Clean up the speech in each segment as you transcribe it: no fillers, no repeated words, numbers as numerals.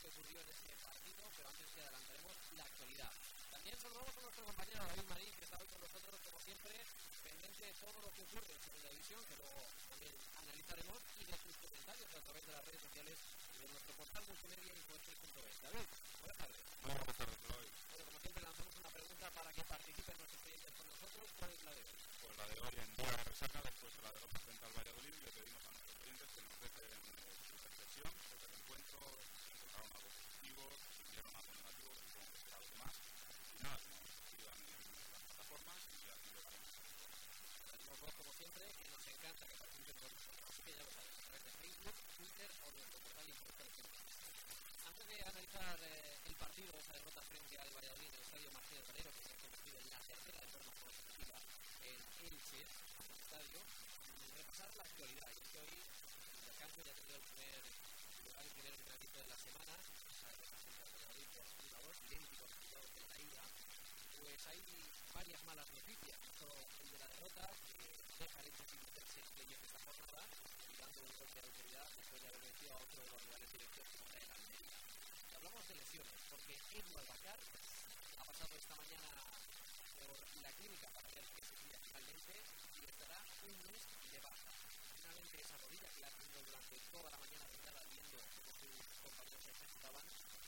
que ocurrió en ese partido, pero antes que adelantaremos la actualidad. También saludamos a nuestro compañero David Marín, que está hoy con nosotros, como siempre, pendiente de todo lo que ocurre en Segunda División, que luego también analizaremos, y de sus comentarios a través de las redes sociales de nuestro portal multimedia Infoexpress.es. David, buenas tardes. Buenas tardes, David. Bueno, como siempre, lanzamos una pregunta para que participen nuestros clientes con nosotros. ¿Cuál es la de hoy? Pues la de hoy, en día de resaca, después de la derrota frente al Valladolid, le pedimos a nuestros clientes que nos dejen su percepción sobre el encuentro, si encontraron algo positivo, si vieron algo negativo, que supongo que será algo más. Y nada, que nos escriban en las plataformas y así lo haremos. Tenemos vos, como siempre, que nos encanta que participen con nosotros. Así que ya lo sabes, a través de Facebook, Twitter o nuestro portal Infoexpress.es. Antes de analizar el partido, esa derrota frente al Valladolid en el estadio Martínez Valero, que se ha convertido en la tercera de forma consecutiva en Elche, en el estadio, repasar la actualidad. Y es que hoy el Cancho ya ha tenido el primer entrenamiento de la semana, esa derrota frente al Valladolid por 1-2, idéntico resultado que la ida. Pues hay varias malas noticias, no solo el de la derrota, que deja el Elche sin meterse en playoff esta jornada, y dando un golpe de autoridad después de haber vencido a otro de los rivales directos como era el Almería. Hablamos de lesiones, porque Edu Albacar ha pasado esta mañana por la clínica para ver que se cuida finalmente y estará un mes de baja. Finalmente esa rodilla que la ha tenido durante toda la mañana vendada viendo cómo sus compañeros se ejecutaban,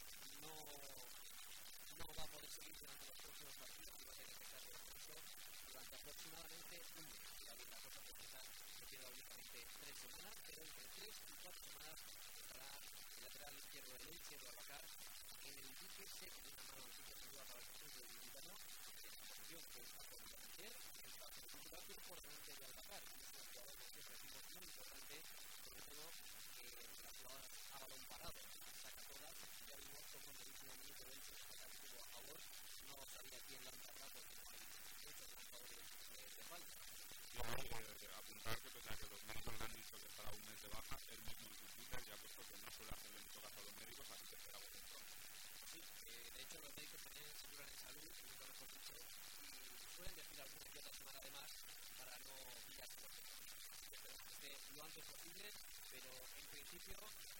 no va a poder seguir durante los próximos partidos y va a tener que estar de descanso durante aproximadamente un mes. Ya bien, la cosa precisa se queda únicamente 3 semanas, pero entre 3 y 4 semanas estará el lateral izquierdo del Elche, de Albacar, en el dique seco, una mala noticia sin duda para el conjunto de Villano, en la posición que está por ayer, el partido titular que por delante de Albacar, y es un jugador que siempre decimos muy importante, sobre todo las jugadas a balón parado, saca todas, ya vimos como en el último minuto del Elche estuvo a favor, no sabía quién lanzarla porque no hay muchos lanzadores de falta. Y apuntar que pese a que los médicos le han dicho que estará un mes de baja, él mismo en su Twitter ya ha puesto que no suele hacerle mucho caso a los médicos, así que será buen pronto. Sí, de hecho los médicos también se curan en salud, nunca mejor dicho, y suelen decir alguna que otra semana además para no pillarse los médicos. Así que esperemos que esté lo antes posible, pero en principio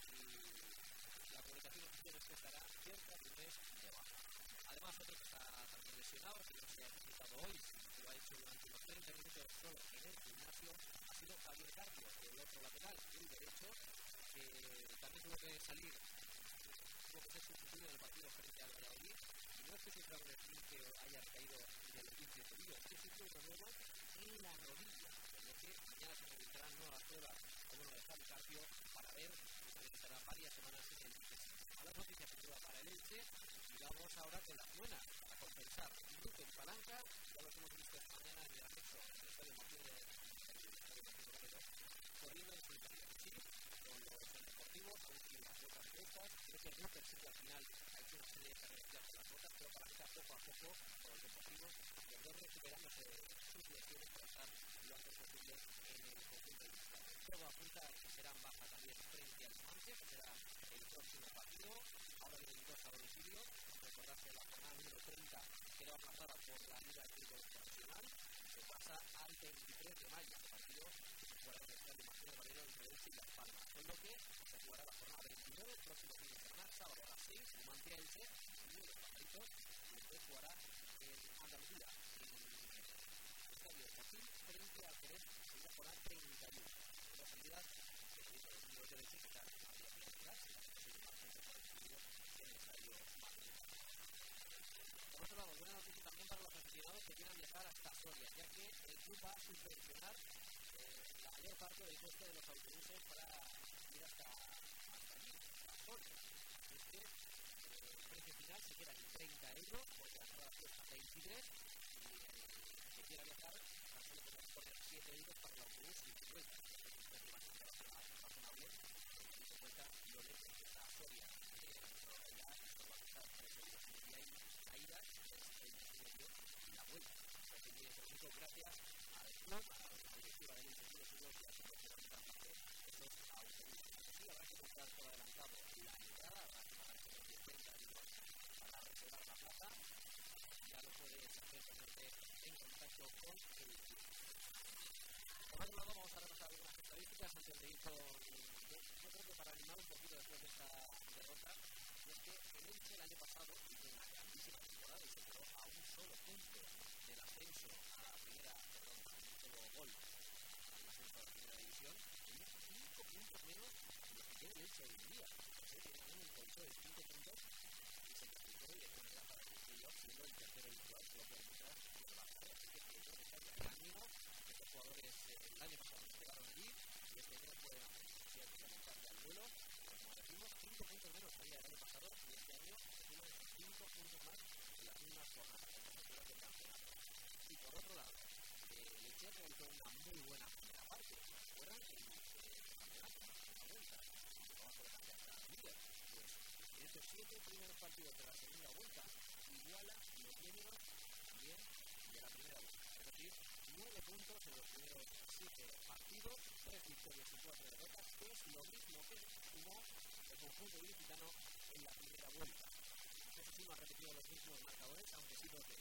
la comunicación oficial es que estará cerca de un mes de baja. Además, otro que está también lesionado, que no se ha ejercitado hoy, que lo ha hecho durante unos 30 minutos solo en el gimnasio, ha sido Javier Carpio, el otro lateral, el derecho, que también tuvo que salir, tuvo que ser sustituido en el partido frente al Valladolid, y no es que sufra un esguince o haya recaído del esguince de tobillo, es que sufre uno nuevo en la rodilla, por lo que mañana se realizarán nuevas pruebas como lo de Javier Carpio para ver si también estará varias semanas en el dique. Malas noticias sin duda para el Elche, y vamos ahora con las buenas para compensar. Luque en palanca, ya los hemos visto esta mañana en el anexo del estadio Martínez Valero, corriendo en su interior. Sí, con los deportivos, aún sin las botas puestas, creo que Rupert sí que al final ha hecho una serie de carreras ya con las botas, pero palanca poco a poco con los deportivos, los dos recuperándose sus lesiones para estar lo antes posible en el conjunto del estadio. Todo apunta a que serán baja también frente al Numancia, que será el próximo partido. Ahora vienen dos a domicilio. Recordad que la jornada número 30 quedó aplazada por la Liga de Fútbol Profesional. Se pasa al 23 de mayo. El partido se jugará en el estadio Martínez Valero entre Elche y Las Palmas. Con lo que se jugará la jornada 29, el próximo fin de semana, sábado a las 6, Numancia Elche, y los pajaritos, y después jugará en Andalucía, en el estadio Chacín, frente al Jerez, en la jornada 31. La posibilidad que se hizo el número de Elche, que tal habría que retirar, si la posible más gente por el en el estadio Martínez. Por otro lado, buena noticia también para los aficionados que quieran viajar hasta Soria, ya que el club va a subvencionar la mayor parte del coste de los autobuses para ir hasta allí, hasta Soria. Es que el precio final se queda en 30 euros, porque la entrada cuesta 23, y el que quiera viajar tan solo podrá poner 7 euros para el autobús y 50. Es un precio bastante razonable, y se cuenta lo lejos que está Soria. Ya esto va a costar 3 euros y hay caídas, es el medio y la vuelta. O sea que muy económico gracias al club, a la directiva del Instituto de Fútbol que ha subvencionado bastante estos autobuses. Sí, habrá que comprar por adelantado la entrada, habrá que pagar por 50 euros para reservar la plaza. Ya lo puedes hacer ponerte en contacto con el club. Por otro lado, vamos a repasar algunas estadísticas antes de ir con... Yo creo que para animar un poquito después de esta derrota, no Elche el año pasado hizo una grandísima temporada y se quedó a un solo punto del ascenso a la primera, perdón, a un solo gol al ascenso a la primera división. Tenía 5 puntos menos de lo que tiene el Elche hoy en día. Tiene un colchón de 5 puntos y se clasificó de manera para el playoff, siendo el tercero habitual, solo por detrás de la Barça. Así que creo que está ya el ánimo. Estos jugadores el año pasado se quedaron allí y este año pueden hacer. Si hay que comenzarle al vuelo, pues como decimos, 5 puntos menos había el año pasado y este año suman 5 puntos más en las mismas jornadas, en las alturas del campeonato. Y por otro lado, el Elche realizó una muy buena primera parte. ¿Se acuerdan? El campeonato, en la vuelta, llegó a colocarse hasta el líder. Pues en estos 7 primeros partidos de la segunda vuelta, iguala los números también de la primera vuelta. Es decir, 9 puntos en los primeros 7 partidos, 3 victorias y 4 derrotas, que es lo mismo que sumó el conjunto ilicitano en la primera vuelta. Eso sí, no ha repetido los mismos marcadores, aunque sí los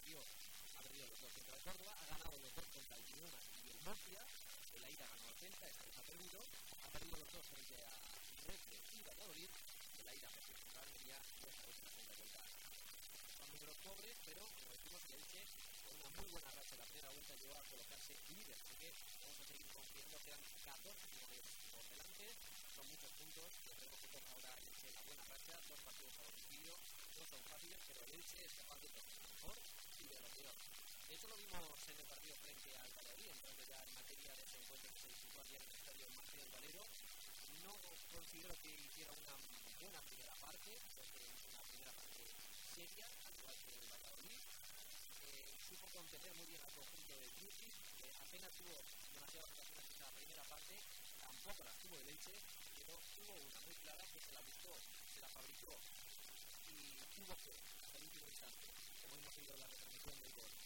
ha perdido los dos contra el Córdoba, ha ganado los dos contra el Girona y el Murcia, el Aira ganó al Celta, esta vez ha perdido los dos frente a Recre y Valladolid, el Aira perdió contra el Almería y esta vez en la segunda vuelta. Son números pobres, pero como decimos, el Elche con una muy buena racha en la primera vuelta llegó a colocarse líder, así que vamos a seguir confiando, quedan 14 kilómetros por delante, son muchos puntos, tenemos que tocar ahora el Elche en la buena racha, 2 partidos a domicilio, no son fáciles, pero el Elche es capaz de tocar lo mejor y de lo peor. De hecho lo vimos en el partido frente al Valladolid, entrando ya en materia de ese encuentro que se disputó ayer en el estadio Martínez Valero. No considero que hiciera una buena primera parte, creo que hizo una primera parte seria, al igual que el Valladolid. Supo contener muy bien al conjunto de Trucchi, apenas tuvo demasiadas ocasiones en la primera parte, tampoco las tuvo el Elche, pero tuvo una muy clara que se la buscó, se la fabricó y tuvo que, hasta el último instante, como hemos oído en la retransmisión del gol,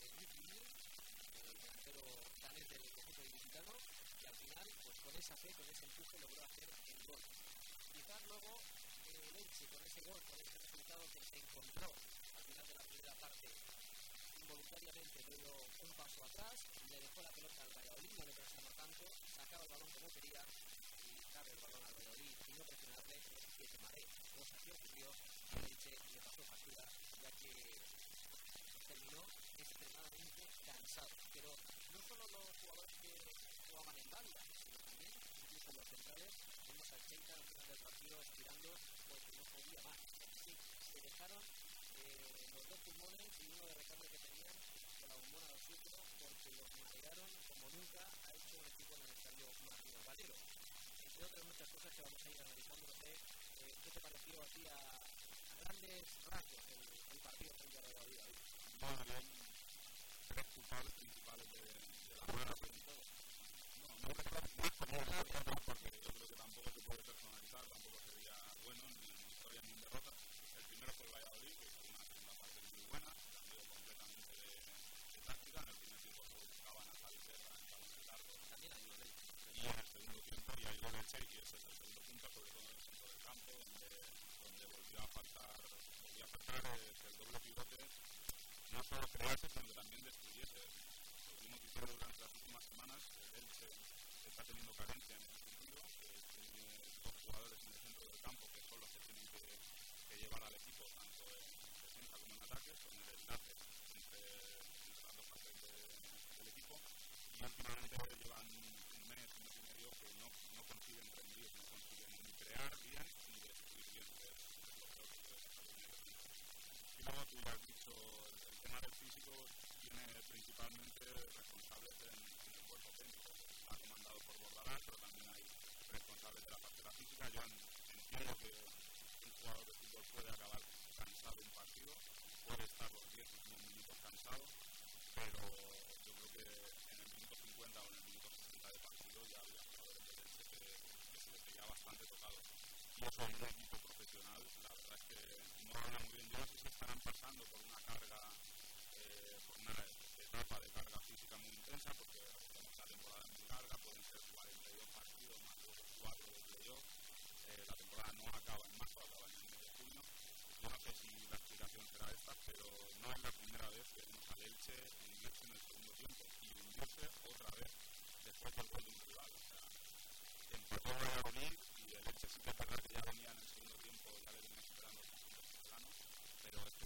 el delantero danés del conjunto ilicitano, y al final, pues con esa fe, con ese empuje, logró hacer el gol. Quizás luego el Elche, con ese gol, con ese resultado que se encontró al final de la primera parte, involuntariamente dio un paso atrás, le dejó la pelota al Valladolid, no le presionó tanto, sacaba el balón como quería y darle el balón al Valladolid y no presionarle, que se maree, cosa que ocurrió, el Elche le pasó factura, ya que terminó extremadamente cansado, pero no solo los jugadores que jugaban en banda, sino también incluso los centrales, vimos a Cheita al final del partido estirando porque no podía más, porque sí, se dejaron los dos pulmones y uno de recambio que tenían con la bombona de oxígeno porque los marearon como nunca ha hecho un equipo en el estadio Martínez Valero, entre otras muchas cosas que vamos a ir analizando. No sé, ¿qué te pareció a ti a grandes rasgos el partido frente a la Valladolid? Bueno, bien, 3 culpables principales de la rueda, pero no recuerdo porque yo creo que tampoco se puede personalizar, tampoco sería bueno ni en victoria ni en derrota. El primero fue el Valladolid, que hizo una segunda parte muy buena, cambió completamente de táctica. En el primer tiempo solo buscaban a Javi Serra en balones largos, también ayudó el Elche, y en el segundo tiempo ya ayudó el Elche, y ese es el segundo punto, sobre todo en el centro del campo, donde volvió a faltar el doble pivote, no solo crearse, sino que también destruyese. Lo mismo que hicieron durante las últimas semanas, el Elche está teniendo carencia en ese sentido, que tiene 2 jugadores en el centro del campo que son los que tienen que llevar al equipo tanto en defensa como en ataque, son el enlace entre las dos partes del equipo, y últimamente llevan un mes y medio que no consiguen rendir, no consiguen ni crear bien ni destruir bien, que es lo peor que puede pasar en el equipo. Y luego tú ya has dicho, el tema del físico tiene principalmente responsables en el cuerpo técnico. Está comandado por Bordalás, pero también hay responsables de la parte de la física. Yo entiendo que un jugador de fútbol puede acabar cansado un partido, puede estar los 10 últimos minutos cansado, pero yo creo que en el minuto 50 o en el minuto 60 de partido ya había jugadores de Elche que se les veía bastante tocado. Y eso en un equipo profesional, la verdad es que no habla muy bien. Yo no sé si estarán pasando por una carga, por una etapa de carga física muy intensa, porque la temporada es muy larga, pueden ser 42 partidos más luego 4 de playoff. La temporada no acaba en marzo, acaba en el mes de junio. Yo no sé si la explicación será esta, pero no es la primera vez que vemos al Elche hundirse en el segundo tiempo y hundirse otra vez después del gol de un rival. O sea, empezó a Valladolid y el Elche sí que es verdad que ya venía en el segundo tiempo, ya le venía superando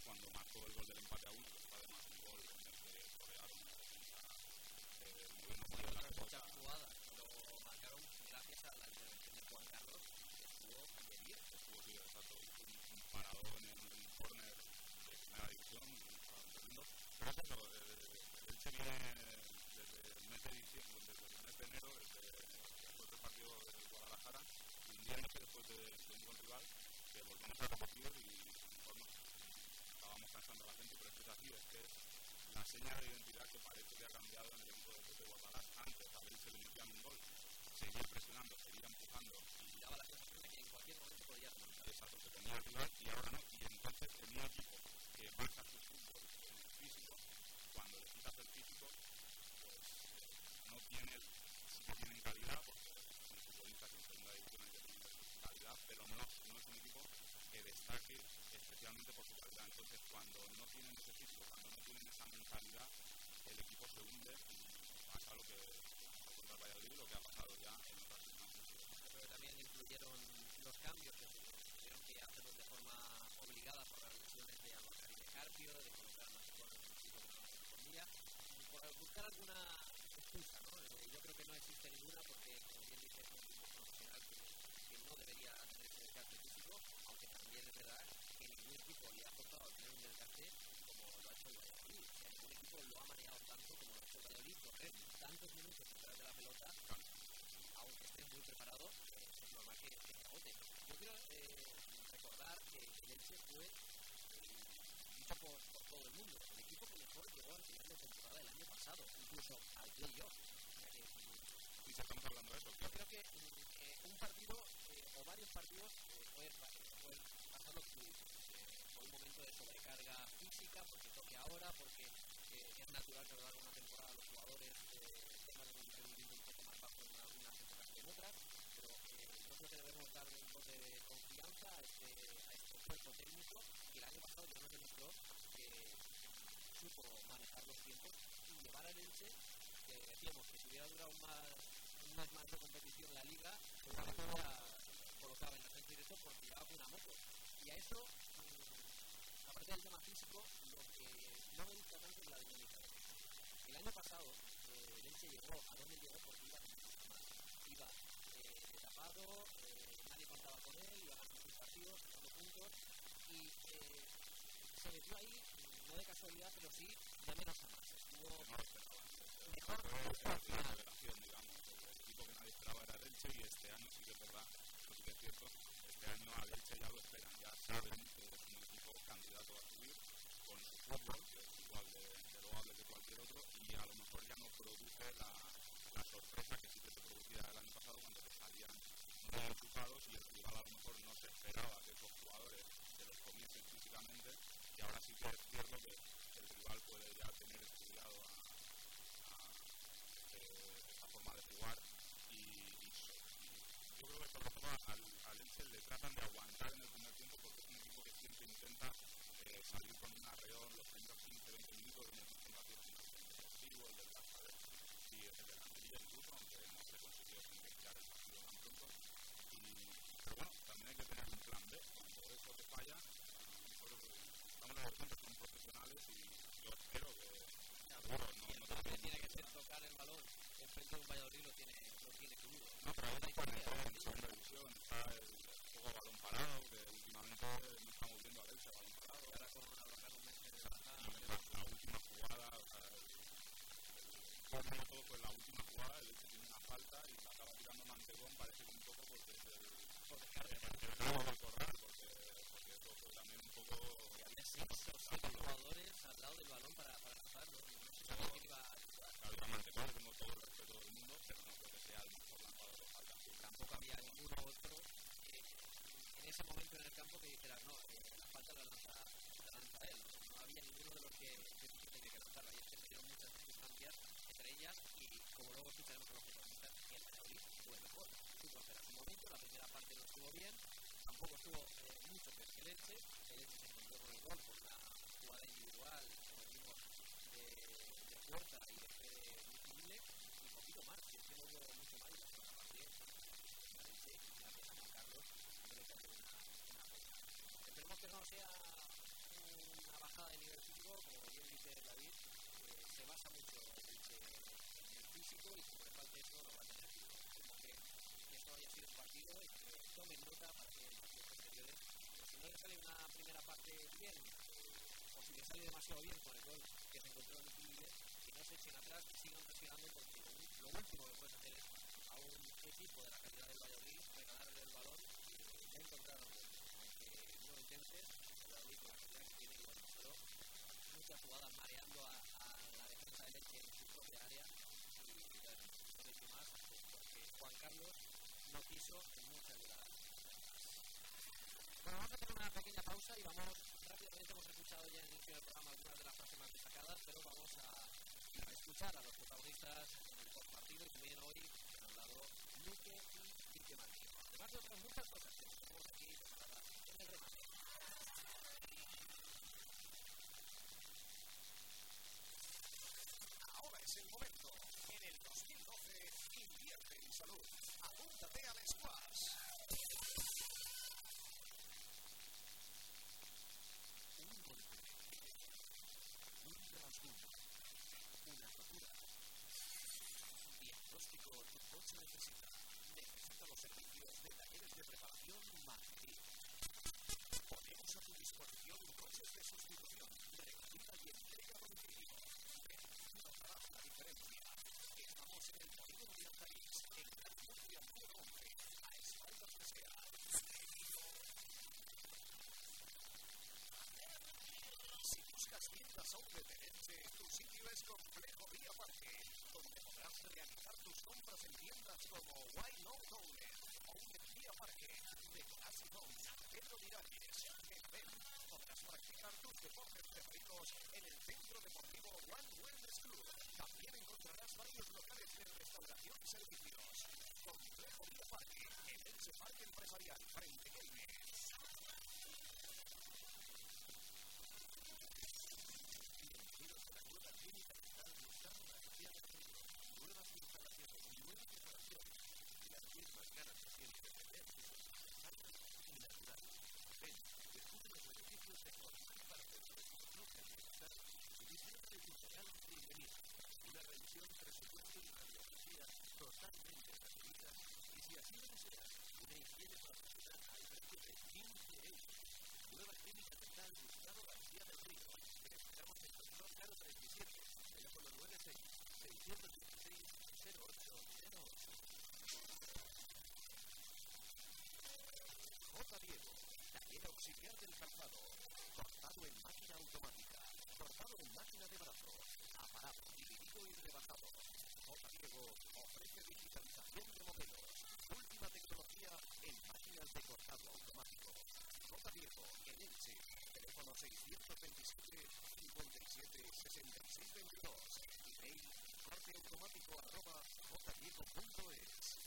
cuando marcó el gol del empate a 1, que fue además un gol en el que rodearon una defensa muy bien ofrecida la muchas jugadas, pero marcaron gracias a la intervención de Juan Carlos, que estuvo de 10. Estuvo, sí, exacto, un parador en el córner de primera división, un parador tremendo. Pero es eso, el Elche viene desde el mes de diciembre, desde el mes de enero, después del partido de Guadalajara, hundiéndose después de un buen rival, que volvemos a repetir y bueno, estábamos cansando a la gente, pero es que es así, es que es la señal de identidad que parece que ha cambiado en el equipo de Guadalajara. Antes, a ver si le metían un gol, seguía presionando, seguía empujando y daba la sensación de que en cualquier momento podía remontar. Exacto, que tenía el rival y ahora no. Y entonces en un equipo que basa su fútbol en el físico, cuando le quitas el físico, pues no tienen, sí que tienen calidad, porque son futbolistas en segunda división que tienen calidad, pero no es un equipo que destaque especialmente por su calidad. Entonces cuando no tienen ese físico, cuando no tienen esa mentalidad, el equipo se hunde y pasa lo que contra el Valladolid, lo que ha pasado ya en otras circunstancias. Pero también incluyeron los cambios que tuvieron que hacerlos de forma obligada por las lesiones de Aguacar y de Carpio, de colocar más con un equipo que no respondía, por buscar alguna excusa, ¿no? Yo creo que no existe ninguna porque, como bien dice, es un equipo profesional que no debería tener ese desgaste físico, aunque también es verdad que ningún equipo le ha costado tener un desgaste como lo ha hecho el Valladolid. Ningún equipo lo ha manejado tanto como lo ha hecho el Valladolid, correr tantos minutos detrás de la pelota, aunque esté muy preparado, es normal que se agote. Yo quiero recordar que el Elche fue dicho por todo el mundo, el equipo que mejor llegó al final de temporada del año pasado, incluso al playoff. Y si estamos hablando de eso, yo creo que un partido o varios partidos puede pasar lo que tú dices, por un momento de sobrecarga física, porque toque ahora, porque es natural que a lo largo de una temporada los jugadores tengan un rendimiento un poco más bajo en algunas épocas que en otras, pero yo creo que debemos darle un bote de confianza a este cuerpo técnico que el año pasado ya nos demostró que supo manejar los tiempos y llevar al Elche, que decíamos que si hubiera durado un mes más de competición en la liga, seguramente ya colocaba en ascenso directo porque llevaba una moto. Y a eso, aparte del tema físico, lo que no me gusta tanto es la dinámica. El año pasado, el Elche llegó a donde llegó porque iba más. Iba de tapado, nadie contaba con él, iba ganando sus partidos, sacando puntos, y se metió ahí, no de casualidad, pero sí de menos a más. Estuvo mejor la revelación, digamos, el equipo que nadie esperaba era el Elche, y este año sí que es verdad, eso sí que es cierto, este año al Elche ya lo esperan, ya saben que es un equipo candidato a subir con el fútbol, que es igual de loable que cualquier otro, y a lo mejor ya no produce la sorpresa que sí que se producía el año pasado cuando te salían muy enchufados y el rival a lo mejor no se esperaba que esos jugadores se los comiesen físicamente, y ahora sí que es cierto que el rival puede ya tener estudiado esta forma de jugar, y yo creo que sobre todo al Elche le tratan de aguantar en el primer tiempo porque es un equipo que siempre intenta salir con un arreón los primeros 15-20 minutos de un equipo defensivo, el del Barça, y el de la Almería incluso, aunque no se consiguió finalizar el partido tan pronto. Pero bueno, también hay que tener un plan B. Cuando eso te falla, nosotros estamos en los centros, son profesionales, y yo espero que tiene que ser tocar el balón enfrente de un Valladolid, lo tiene crudo. No, pero ahora en segunda división está el juego a balón parado, que últimamente no estamos viendo a Elche a balón parado. Ahora con un mes de baja, la última jugada, todo fue la última jugada, el Elche tiene una falta y la acaba tirando Mantegón, parece que un poco porque es el ramo del corral, porque eso fue también un poco... Había 6 o 7 jugadores al lado del balón para lanzarlo. No sé si iba a ayudar. Había Mantegón, tengo todo el respeto del mundo, pero no creo que sea el mejor lanzador de falta. Tampoco había ninguno otro en ese momento en el campo que dijera, no, la falta la lanza él. No había ninguno de los que tenía que lanzarla. Y es que tuvieron muchas circunstancias entre ellas, y como luego escucharemos a los protagonistas, que el Valladolid fue mejor. Supo hacer a su momento, la primera parte no estuvo bien, tampoco estuvo mucho peor que el Elche se encontró con el gol por una jugada individual, como decimos, de fuerza y de fe visible, y poquito más, que es que no hubo mucho más de la segunda parte. El Elche, gracias a Juan Carlos, no le queda una cosa. Esperemos que no sea una bajada de nivel físico, como bien dice David, se basa mucho en el físico y como le falte eso no va a tener tiempo. Como que esto haya sido un partido y que tomen nota para que en partidos posteriores, pues, si no le sale una primera parte bien, o si le sale demasiado bien con el gol que se encontró en el Tigre, que no se echen atrás, que sigan presionando, porque lo último que puedes hacer es a un equipo de la calidad del Valladolid regalarle el balón y ya encontraron, aunque no lo intentes, el Valladolid con la calidad que tiene, igual solo muchas jugadas mareando a la defensa de Leche en su propia área y bueno, no he hecho más porque Juan Carlos no quiso en muchas llegadas. Bueno, vamos a hacer una pequeña pausa y vamos rápidamente. Hemos escuchado ya en el inicio del programa algunas de las frases más destacadas, pero vamos a escuchar a los protagonistas en el postpartido y también hoy han hablado Luque y Quique Martínez. Además de otras muchas cosas que tenemos aquí preparadas en el remate. Ahora es el momento. En el 2012 invierte en salud. Apúntate al Squash. Un golpe, un rasguño, una rotura. Diagnóstico tu coche necesita. Necesita los servicios de Talleres de Preparación Madrid. Ponemos a tu disposición coches de sustitución, recogida y entrega a domicilio. Notarás la diferencia. Estamos en el polígono de Altaís, en Gran Murcia número 11, a espaldas de SEA. Si buscas tiendas Outlet en Elche, tu sitio es Complejo Vía Parque, donde podrás realizar tus compras en tiendas como Why Not Outlet, Outlet Vía Parque, de Classic Homes, Pedro Miralles, Benavent. Podrás practicar tus deportes preferidos en el Centro Deportivo One Wellness Club. También encontrarás varios locales de restauración y servicios. Complejo Vía Parque, en Elche Parque Empresarial, frente a Games. Bienvenidos a la nueva clínica dental Gustavo García Garrido. Nuevas instalaciones y nueva preparación. Las mismas ganas que tiene de tener sus sanas y naturales. Ven, descubre los beneficios de formar parte de nuestro club de bienestar y disfruta de tu regalo bienvenido. Una revisión, presupuesto y radiografía totalmente gratuita. Y si así lo deseas, una higiene profesional al precio de 15 euros. Nueva clínica dental Gustavo García del Río. Te esperamos en Doctor Caro 37, teléfono 96-616-0808. J. Diego, taller auxiliar del calzado. Cortado en máquina automática. Cortado en máquina de brazo. Aparado, dividido y rebajado. J. Diego ofrece digitalización de modelos. Última tecnología en máquinas de cortado automático. J. Diego, en Elche. Teléfono 627-57-6622. Email corteautomático@jdiego.es.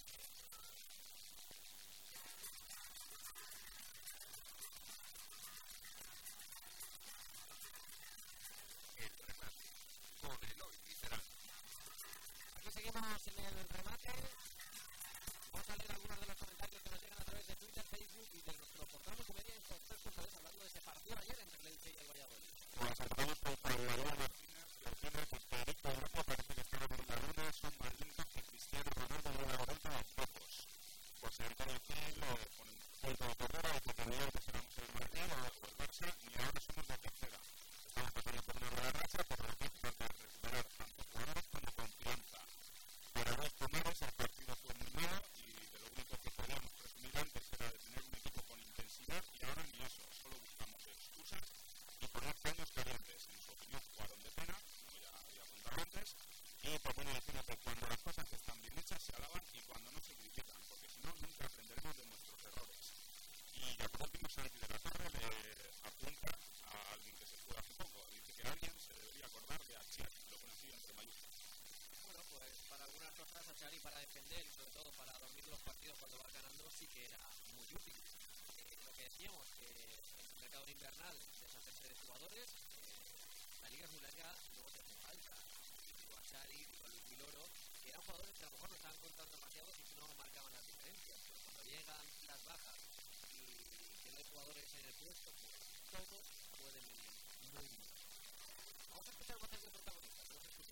El remate con Eloy Literal. Aquí seguimos en el remate. Vamos a leer algunos de los comentarios que nos llegan a través de Twitter, Facebook y de nuestro portal de comedia en Sports.es, hablando de ese partido ayer entre el Elche y el Valladolid. Pues empezamos con María Martínez, que Federico Europa parece que están en la luna, son más lentos que Cristiano Ronaldo en una vuelta a pocos. José Antonio Gil pone un punto de carrera de que tenía que ser el Madrid o el Barça y ahora somos la tercera. Estamos pasando por una mala racha, pero lo que hay que tratar de recuperar tanto jugadores como confianza. Para los primeros el partido fue muy malo y de lo único que podíamos presumir antes era de tener un equipo con intensidad y ahora ni eso, solo buscamos excusas y poner paños calientes. En su opinión jugaron de pena, como ya había contado antes, y termino diciendo que cuando las cosas están bien hechas se alaban y cuando no se critican, porque si no nunca aprenderemos de nuestros errores. Y ya por último Santi de la Torre le apunta a alguien que se fue hace poco, dice que alguien se debería acordar de Achier, lo conocido entre mayúsculas. Bueno, pues para algunas cosas a Xavi para defender y sobre todo para dormir los partidos cuando vas ganando sí que era muy útil. Lo que decíamos, que en el mercado invernal deshacerse de jugadores, la liga es muy larga y luego te hace falta. Digo a Xavi, digo a Luis Miloro, que eran jugadores que a lo mejor no estaban contando demasiado y que no marcaban las diferencias. Pero cuando llegan las bajas y que no hay jugadores en el puesto, pues todos pueden venir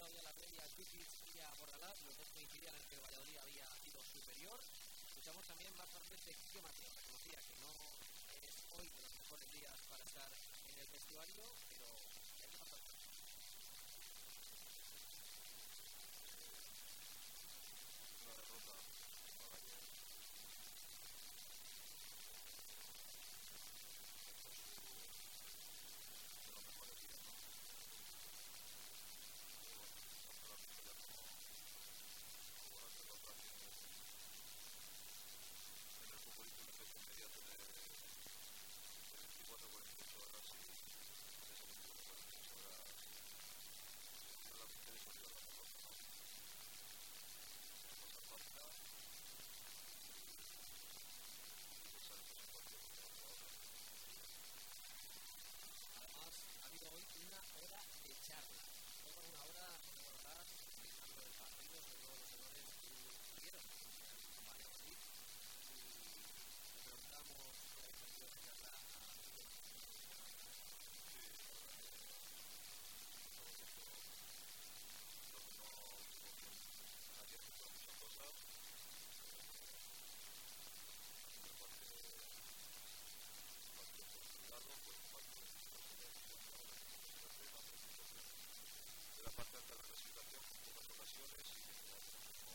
ahí a la Rey, a Griffith y a Bordalás. Los dos coincidían en que el Valladolid había sido superior. Escuchamos también más partes de Quique Mateo. Reconocía que no es hoy de los mejores días para estar en el vestuario, pero hay que pasar. Una derrota para ayer. De los mejores días, ¿no? Pero bueno, tanto la victoria como las derrotas en el futbolista un efecto inmediato de 24-48 horas y en esas 24-48 horas no la victoria se olvidó la derrota, ¿no? Cosa falta y pensar en ese partido contra la jugadora. Además, ha habido hoy una hora de charla. Toda una hora, recordarás, explicando el partido, sobre todo los errores que tuvieron con Valladolid. Y le preguntamos por el partido de charla a Quique Mateo. Sí, la verdad que lo que no estuvo bien ayer fueron muchas cosas. A mí me parece un partido complicado, fue un partido de clasificación, la verdad que no se ve la presentación de la parte alta de la clasificación con pocas ocasiones y que jugamos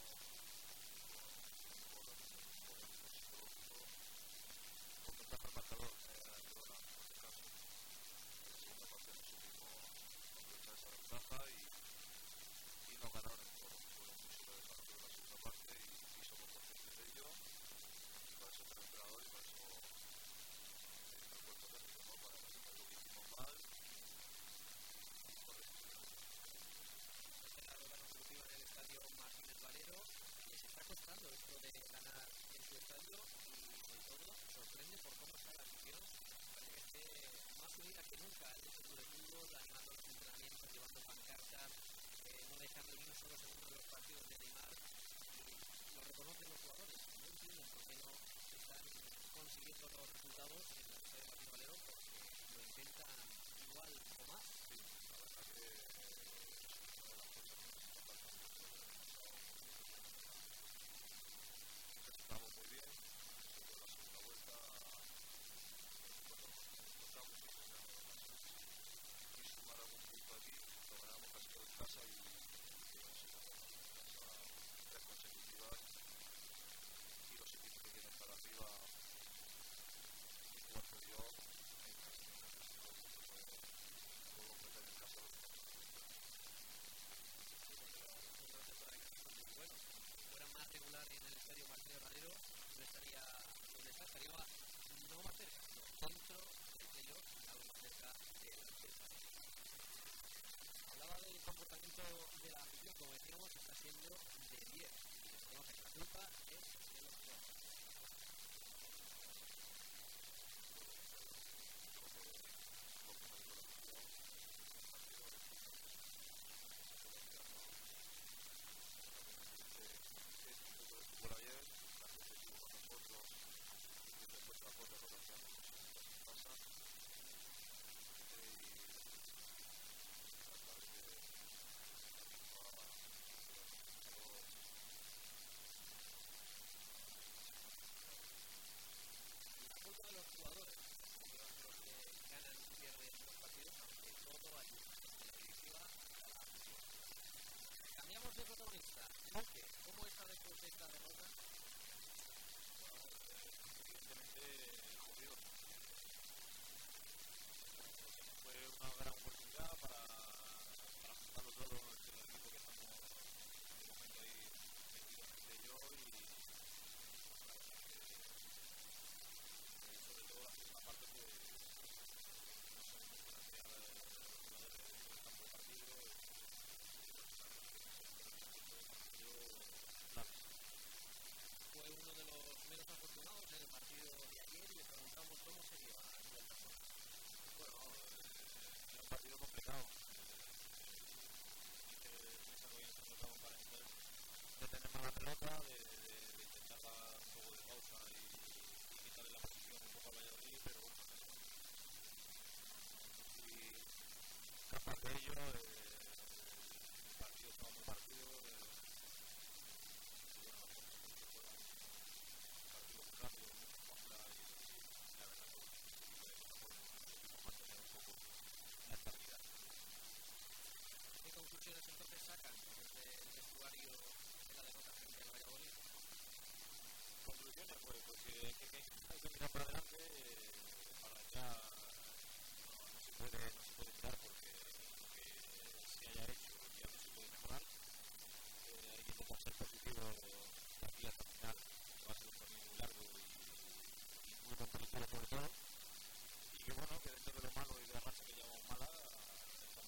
con un gol momento psicológico con ventaja al marcador, perdona, al descanso. En la segunda parte no supimos aprovechar esa ventaja y nos ganaron el juego. Fueron muy sobresalientes en la segunda parte y somos conscientes de ello. Y para eso está el entrenador y para eso está el cuerpo técnico, ¿no? Para analizar lo que hicimos mal y corregir. La rueda consecutiva en el estadio Martínez Valero. Les está costando esto de ganar en su estadio y, sobre todo, sorprende por cómo está la afición. Parece que esté más unida que nunca en este club de fútbol, animando los entrenamientos, llevando pancartas, no dejando ni un solo segundo de los partidos de Neymar. Y lo reconocen los jugadores. No entienden por qué no están consiguiendo los resultados en el estadio Martínez Valero, porque lo intentan igual o más. Sí, la verdad que es una de las cosas que nos está faltando después del año pasado. Empezamos muy bien, sobre todo la segunda vuelta, cuando nos encontramos y y sumar algún punto aquí, lo ganamos casi todo en casa y conseguimos en casa 3 consecutivas y los equipos que vienen para arriba y jugar perdió en casi todo, luego perder en casa los estamos perdiendo. Muy bueno. Si fuera más regular en el estadio Martínez Valero, no estaría donde está, estaría no más cerca, sino dentro del playoff, algo más cerca del ascenso. Hablaba del comportamiento de la afición, como decíamos, está siendo de 10 y les conoce que la culpa es de los jugadores. Lo que me dijo la afición, un partido de un poco de fútbol ayer, la gente estuvo con nosotros y después de las 2 derrotas que hemos conseguido en casa y tratar de continuar La culpa de los jugadores, que van los que ganan y pierden los partidos, aunque todo ayuda, desde la directiva hasta la afición. Cambiamos de protagonista. Luque, ¿cómo está después de esta derrota? Evidentemente jodido. Fue una gran oportunidad para juntarlo todo entre el equipo que estamos en este momento ahí metidos entre yo y la verdad que sobre todo la segunda parte pues no sabemos plantear los jugadores dentro del campo de partido y la verdad que partido clave. Fue uno de los menos afortunados en el partido de ayer y le preguntamos cómo se lleva a nivel personal. Bueno, era un partido complicado. Hay que pensar muy bien cuando estamos para de tener mala pelota, de intentar dar un poco de pausa y quitarle la posición un poco a Valladolid, pero bueno, no fui capaz de ello. El partido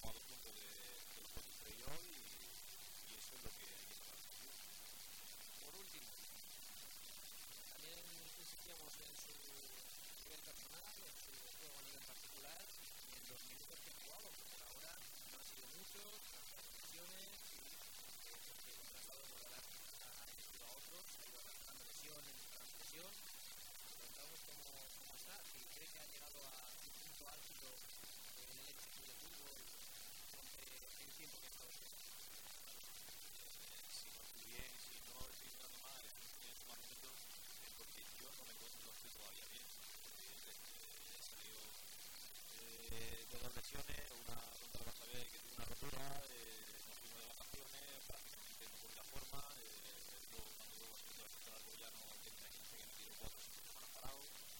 estamos a 2 puntos de los puestos playoff y eso es lo que hay que trabajar. Por último, también insistíamos en su nivel personal, en su juego a nivel particular y en los minutos que ha jugado, que por ahora no han sido muchos, las lesiones y que el traslado de Moralat ha elegido a otros, ha ido arrastrando lesión tras lesión. Preguntamos cómo está, si cree que ha llegado a un punto álgido en el equipo de fútbol durante el tiempo que ha estado aquí. Si no estoy bien, si no estoy jugando mal, en su mal momento, es porque yo no me encuentro, no estoy todavía bien. He salido de 2 lesiones, una contra la Barça B que tuve una rotura, nos fuimos de vacaciones, prácticamente no cogí la forma, luego cuando llego a segundo defensa de Alcoyano tenía 15 que me tiró 4 o 5 semanas parado.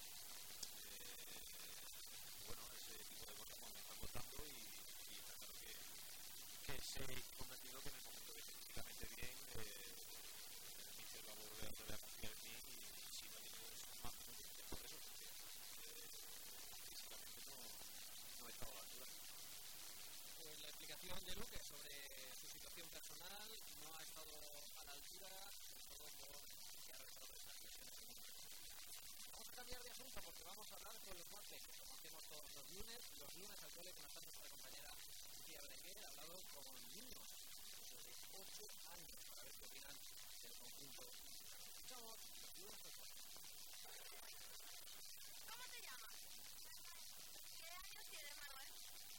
Bueno, ese tipo de cosas me están costando y está claro que estoy convencido que en el momento que esté físicamente bien, el míster va a volver a confiar en mí y si no tengo más minutos es por eso, porque físicamente no he estado a la altura. Pues la explicación de Luque sobre su situación personal no ha estado a la altura, sobre todo por que ha realizado esas lesiones. Vamos a cambiar de asunto porque vamos a hablar con los más pequeños, como hacemos todos los lunes al cole, que nos hace nuestra compañera Lucía Berenguer, ha hablado con niños de 8 años para ver qué opinan del conjunto. Escuchamos los lunes al cole. ¿Cómo te llamas? ¿Qué años tienes, Manuel?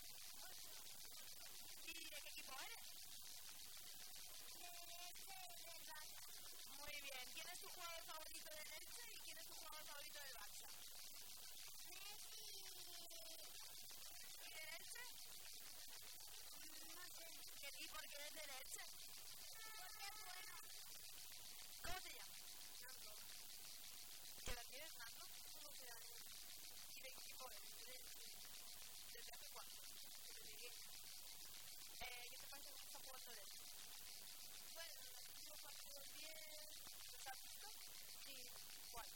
8. ¿Y de qué equipo eres? Del Elche y del Barça. Muy bien. ¿Quién es tu jugador favorito del Elche y quién es tu jugador favorito del Barça? Messi. ¿Y del Elche? No sé. ¿Y por qué eres del Elche? Porque es bueno. ¿Cómo te llamas? Nando. ¿Qué edad tienes, Nando? 11 años. ¿Y de qué equipo eres? ¿Desde hace cuánto? Desde 10. ¿Qué te parece que está jugando de eso? Bueno, los últimos partidos bien. ¿Los has visto? Sí. ¿Cuál?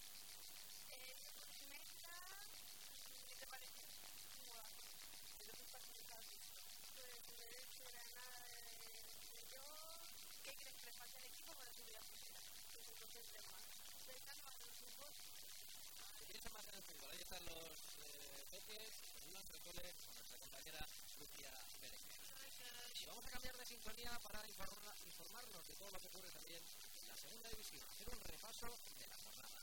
Meta. ¿Qué te pareció? Muy bueno. ¿Y los partidos que has visto? Pues el derecho de nada de yo. ¿Qué crees que le falta al equipo para subir a primera? Pues entonces de más. Pensando más en el fútbol. Se piensa más en el fútbol. Ahí están los peques, los lunes al cole, con nuestra compañera Lucía Berenguer. Y vamos a cambiar de sintonía para informarnos de todo lo que ocurre también en la segunda división, hacer un repaso de la jornada.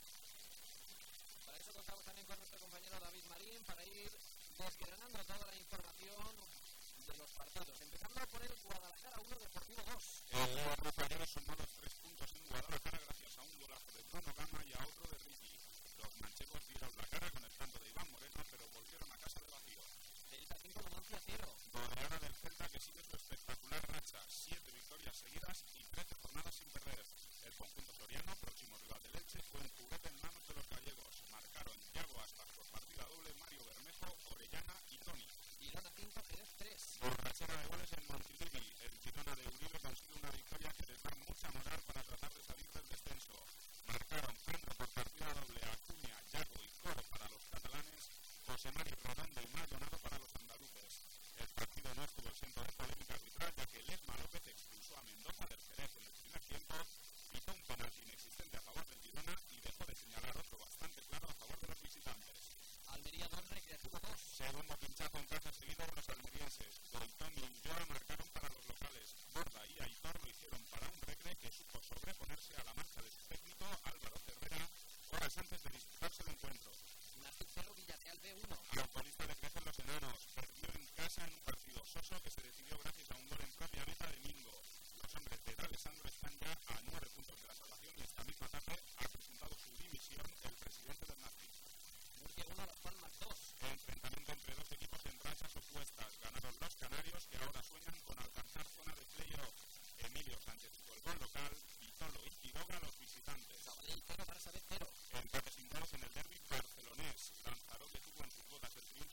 Para eso contamos también con nuestro compañero David Marín para ir desgranando toda la información de los partidos, empezando por el Guadalajara 1, Deportivo 2. El Guadalajara sumó los 3 puntos en Guadalajara gracias a un golazo de Bruno Gama y a otro de Ricky. Los manchegos dieron la cara con el tanto de Iván Moreno, pero volvieron a casa de vacío. Delta 5, Numancia 0. Goleada del Celta que sigue su espectacular racha, 7 victorias seguidas y 13 jornadas sin perder. El conjunto soriano, próximo rival del Elche, fue un juguete en manos de los gallegos. Marcaron Yago Aspas por partida doble, Mario Bermejo, Orellana y Toni. Girona 5, Jerez 3. Borrachera de goles en Montilivi. El Girona de Uribe consigue una victoria que les da mucha moral para tratar de salir del descenso. Marcaron Fandro por partida doble, Acuña, Yago y Coro para los catalanes, José Mari Redondo y Maldonado para los andaluces. El partido no estuvo exento de polémica arbitral, ya que Lesma López expulsó a Mendoza del Jerez en el primer tiempo, pitó un penalti inexistente a favor del Girona y dejó de señalar otro bastante claro a favor de los visitantes. Almería 2, Recreativo 2. Segundo pinchazo en casa seguido de los almerienses. Goitón y Ulloa marcaron para los locales. Borda y Aitor lo hicieron para un Recre que supo sobreponerse a la marcha de su técnico Álvaro Cervera horas antes de disputarse el encuentro. Nastic 0, Villarreal B1. Al colista le crecen los enanos. Perdió en casa en un partido soso que se decidió gracias a un gol en propia meta de Mingo. Los hombres de D'Alessandro están ya a 9 puntos de la salvación y esta misma tarde ha presentado su división el presidente del Nastic. Murcia 1, Las Palmas 2. Enfrentamiento entre dos equipos en rachas opuestas. Ganaron los canarios que ahora sueñan con alcanzar zona de playoff. Emilio Sánchez hizo el gol local y Tolo y Quiroga los visitantes. Sabadell 0, Barça B 0. Empate sin goles en el derbi barcelonés. Lanzarote tuvo en sus botas el triunfo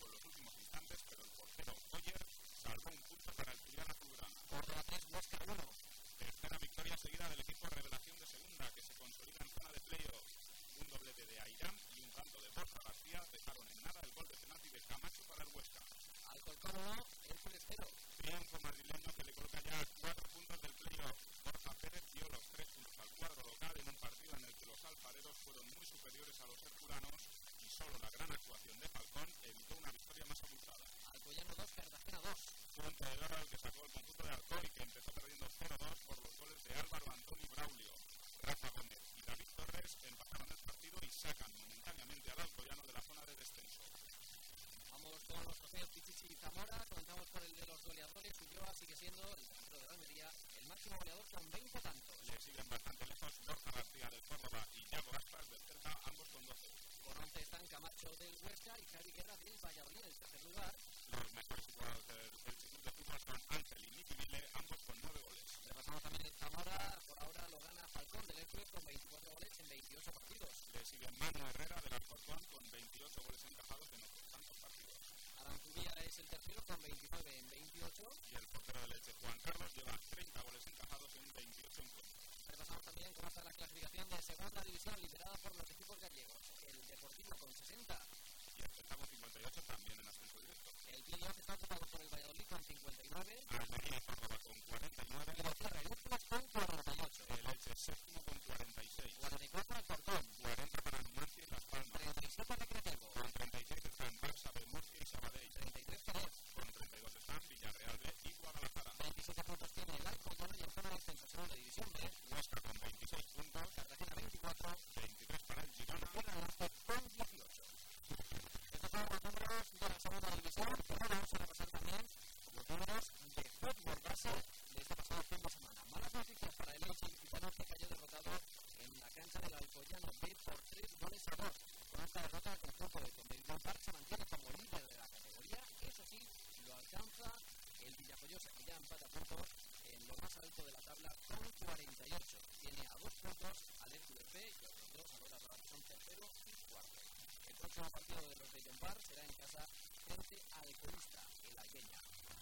valedora que sacó el conjunto de Alcoy, que empezó perdiendo 0-2 por los goles de Álvaro, Antoni Braulio, Rafa Gómez y David Torres. Empataron el partido y sacan momentáneamente al Alcoyano de la zona de descenso. Vamos con los trofeos Pichichi y Zamora. Comenzamos por el de los goleadores. Ulloa sigue siendo el centro de la Almería el máximo goleador con 20 tantos. Le siguen bastante lejos Borja García del Córdoba y Yago Aspas del Celta, ambos con 12. Por 11 están Camacho del Huesca y Javi Guerra del Valladolid en el tercer lugar. Los mejores jugadores del Club de Fútbol son Ángel y Miki Vile, ambos con 9 goles. Repasamos también el Zamora. Por ahora lo gana Falcón del Hércules con 24 goles en 28 partidos. Le siguen Manu Herrera del Alcorcón con 28 goles encajados en otros tantos partidos. Aranzubía es el tercero con 29 en 28. Y el portero del Elche, Juan Carlos, lleva 30 goles encajados en 28 encuentros. Repasamos también cómo está la clasificación de segunda división liderada por los equipos gallegos. El Deportivo con 60. Y el Celta con 58 también en ascenso directo. El playoff está ocupado por el Valladolid con 59. Almería y Córdoba con 49. Y el Cierre Hércules con 48. El Elche séptimo con 46. 44 Alcorcón. 40 para Numancia y Las Palmas. 37 Recreativo. Con 36 están Barça B, Murcia y Sabadell. 33 Jerez. Con 32 están Villarreal B y Guadalajara. 27 puntos tiene el Alcorcón y el zona de ascenso segunda división B. Huesca con 26 puntos. Cartagena 24. 23 para el Girona. Tierra Norte con 18. Estos son los números de la segunda división. Pero vamos a repasar también los números de fútbol base de este pasado fin de semana. Malas noticias para el Elche Ilicitano, que cayó derrotado en la cancha del Alcoyano B por 3 goles a 2. Con esta derrota el conjunto de Tom Park se mantiene como líder de la categoría. Eso sí, lo alcanza el Villajoyosa, que ya empata puntos en lo más alto de la tabla con 48. Tiene a 2 puntos al Hércules B y a otros 2 a Loras Bravas, que son tercero y cuarto. El próximo partido de los de John Park será en casa frente al Colista, el Algueña.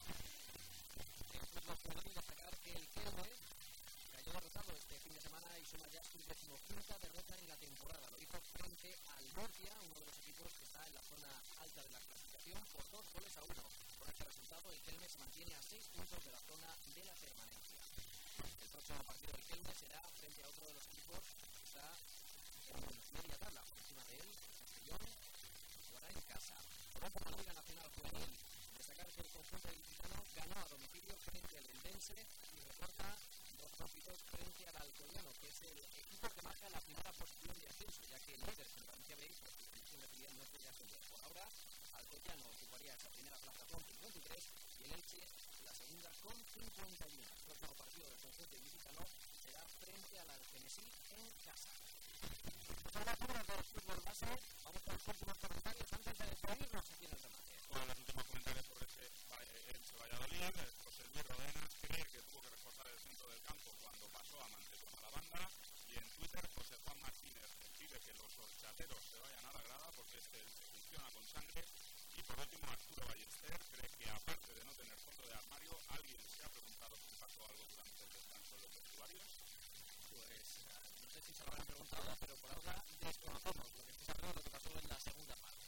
En fútbol juvenil destacar que el Kelme cayó derrotado este fin de semana y suma ya su 15ª derrota en la temporada. Lo hizo frente al Murcia, uno de los equipos que está en la zona alta de la clasificación, por 2 goles a 1. Con este resultado, el Kelme se mantiene a 6 puntos de la zona de la permanencia. El próximo partido del Kelme será frente a otro de los equipos que está en media tabla, por encima de él, el Castellón, jugará en casa. Por otro, la Liga Nacional Juvenil, destacar que el conjunto ilicitano ganó a domicilio frente al Eldense y recorta 2 puntos frente al Alcoyano, que es el equipo que marca la primera posición de ascenso, ya que el líder de la B, por su condición de filial, no puede ascender. Por ahora, Alcoyano ocuparía esa primera plaza con 53 y el Elche la segunda con 51. El próximo partido del conjunto ilicitano será frente al Algenesí en casa. Pues ahora, números del fútbol base, vamos con los últimos comentarios antes de despedirnos aquí en el remate. Bueno, los últimos comentarios sobre Elche Valladolid. José Luis Rodenas cree que tuvo que reforzar el centro del campo cuando pasó a Mantecón a la banda. Y en Twitter, José Juan Martínez pide que los horchateros se vayan a la grada porque este se funciona con sangre. Y por último, Arturo Ballester cree que, aparte de no tener fondo de armario, alguien se ha preguntado si pasó algo durante el descanso en los vestuarios. Pues no sé si se lo habrán preguntado, pero por ahora desconocemos lo que se sabe de lo que pasó en la segunda parte.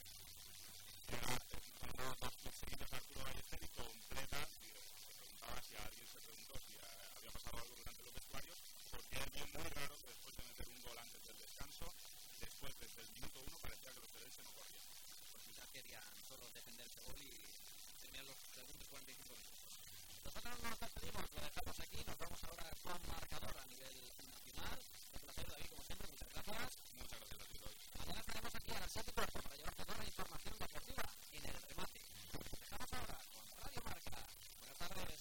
Dos clips seguidos a Arturo Ballester y completas, y se preguntaba si alguien se preguntó si había pasado algo durante los vestuarios, porque es bien muy raro que después de meter un gol antes del descanso, después desde el minuto 1 parecía que los de Elche no corrían. Pues quizás querían solo defender ese gol y terminar los segundos 45 minutos. Nosotros nos despedimos, lo dejamos aquí, nos vamos ahora con marcador a nivel nacional. Un placer, David, como siempre, muchas gracias. Muchas gracias a ti, Roy. Mañana estaremos aquí a las 7:15 para llevarte toda la información deportiva en el remate. Dejamos ahora con Radio Marca. Buenas tardes.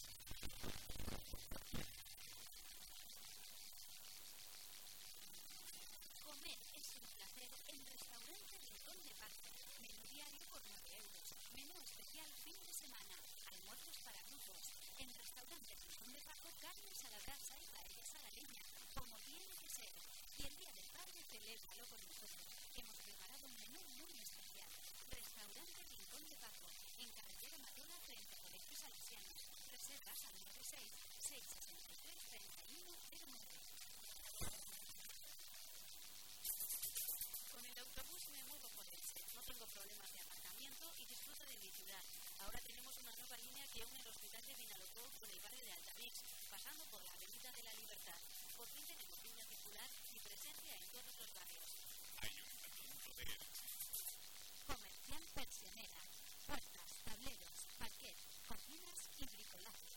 Comer es un placer en Restaurante Rincón de Paco. Menú diario por 9 euros. Menú especial fin de semana. Almuerzos para grupos. En Restaurante Rincón de Paco, carnes a la brasa y paellas a la leña, como tiene que ser. Y el Día del Padre, celébralo con nosotros. Hemos preparado un menú muy especial. Restaurante Rincón de Paco, en carretera Matola frente a Colegio Salesiano. Reservas al 96-663-3109. Con el autobús me muevo por Elche. No tengo problemas de aparcamiento y disfruto de mi ciudad. Ahora tenemos una nueva línea que une el hospital de Vinalopó con el barrio de Altavix, pasando por la Avenida de la Libertad. Por fin tenemos línea circular y presencia en todos los barrios.